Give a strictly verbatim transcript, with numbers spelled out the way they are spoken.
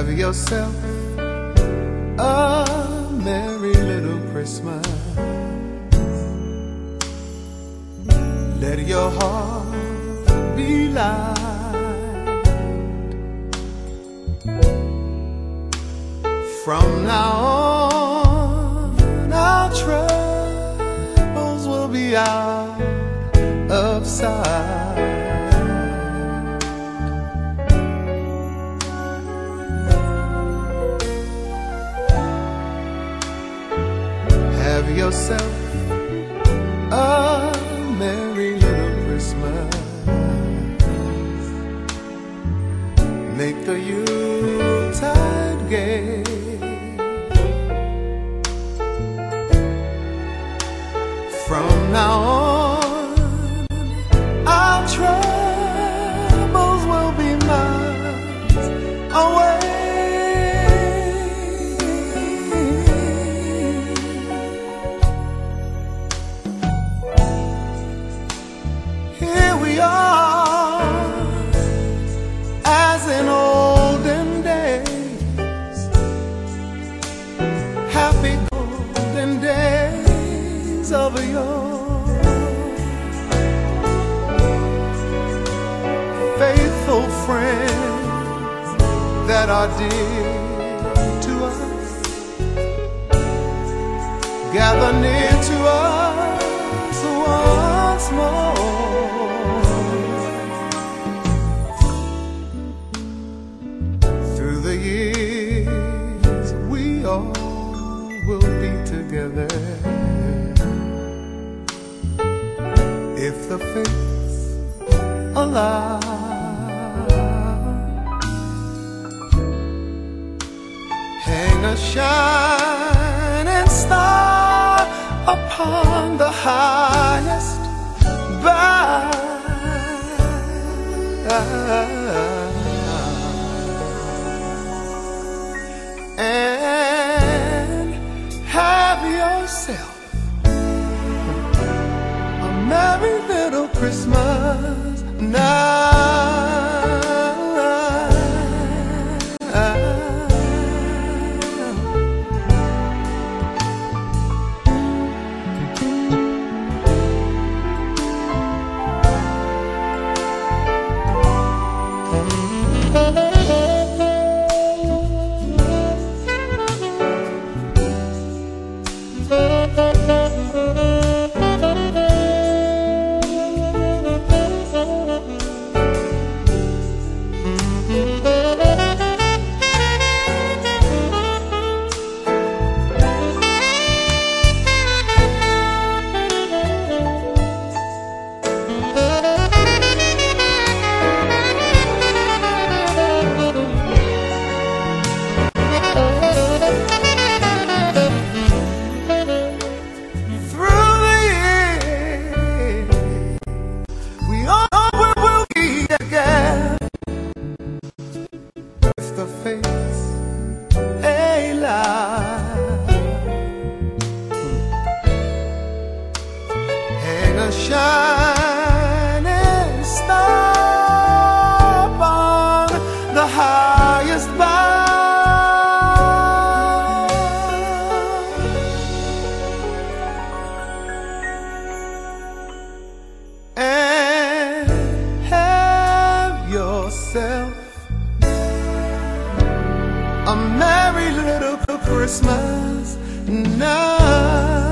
Have yourself a merry little Christmas. Let your heart be light. From now on, our troubles will be out of sight. Have yourself a merry little Christmas. Make the Yuletide gay. From now on, our troubles will be miles away. Here we are, as in olden days, happy golden days of yore. Faithful friends that are dear to us gather near to us once more. Through the years we all will be together, if the fates allow. Hang a shining star upon the highest bough, and have yourself a merry little Christmas now. The fates allow. Hang a shining star upon the highest bough, and have yourself a merry little Christmas now.